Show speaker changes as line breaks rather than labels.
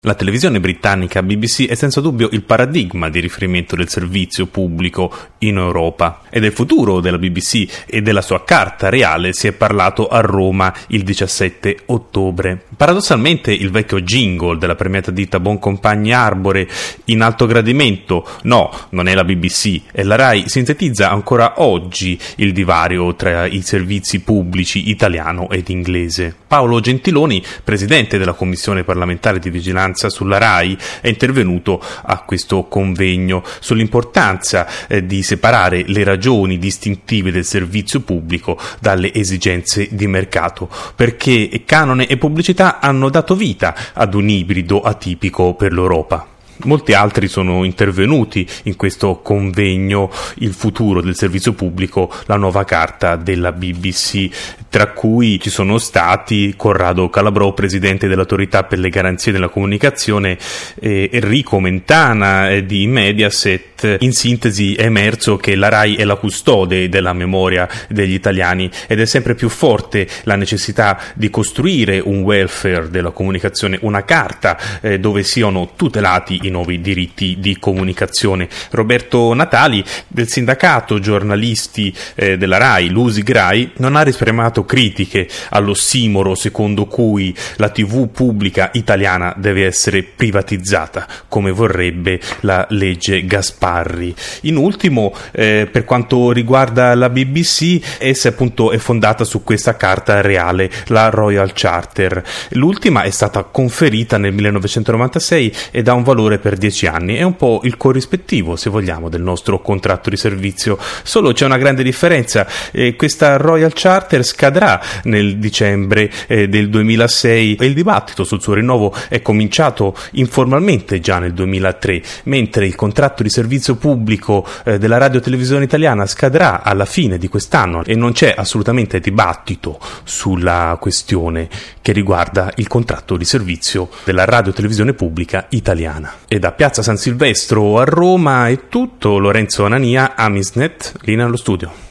La televisione britannica BBC è senza dubbio il paradigma di riferimento del servizio pubblico in Europa e del futuro della BBC e della sua carta reale si è parlato a Roma il 17 ottobre. Paradossalmente il vecchio jingle della premiata ditta Boncompagni Arbore in alto gradimento, no, non è la BBC, è la Rai, sintetizza ancora oggi il divario tra i servizi pubblici italiano ed inglese. Paolo Gentiloni, presidente della Commissione parlamentare di vigilanza sulla Rai, è intervenuto a questo convegno sull'importanza di separare le ragioni distintive del servizio pubblico dalle esigenze di mercato, perché canone e pubblicità hanno dato vita ad un ibrido atipico per l'Europa. Molti altri sono intervenuti in questo convegno, il futuro del servizio pubblico, la nuova carta della BBC, tra cui ci sono stati Corrado Calabrò, presidente dell'Autorità per le Garanzie della Comunicazione, Enrico Mentana di Mediaset. In sintesi è emerso che la Rai è la custode della memoria degli italiani ed è sempre più forte la necessità di costruire un welfare della comunicazione, una carta dove siano tutelati i nuovi diritti di comunicazione. Roberto Natali del sindacato giornalisti della Rai, l'USIG Rai, non ha risparmiato critiche all'ossimoro secondo cui la TV pubblica italiana deve essere privatizzata, come vorrebbe la legge Gasparri. In ultimo, per quanto riguarda la BBC, essa appunto è fondata su questa carta reale, la Royal Charter. L'ultima è stata conferita nel 1996 ed ha un valore per 10 anni, è un po' il corrispettivo, se vogliamo, del nostro contratto di servizio. Solo c'è una grande differenza: questa Royal Charter scadrà nel dicembre del 2006 e il dibattito sul suo rinnovo è cominciato informalmente già nel 2003, mentre il contratto di servizio pubblico della radio-televisione italiana scadrà alla fine di quest'anno e non c'è assolutamente dibattito sulla questione che riguarda il contratto di servizio della radio-televisione pubblica italiana. E da Piazza San Silvestro a Roma è tutto. Lorenzo Anania, Amisnet, linea allo studio.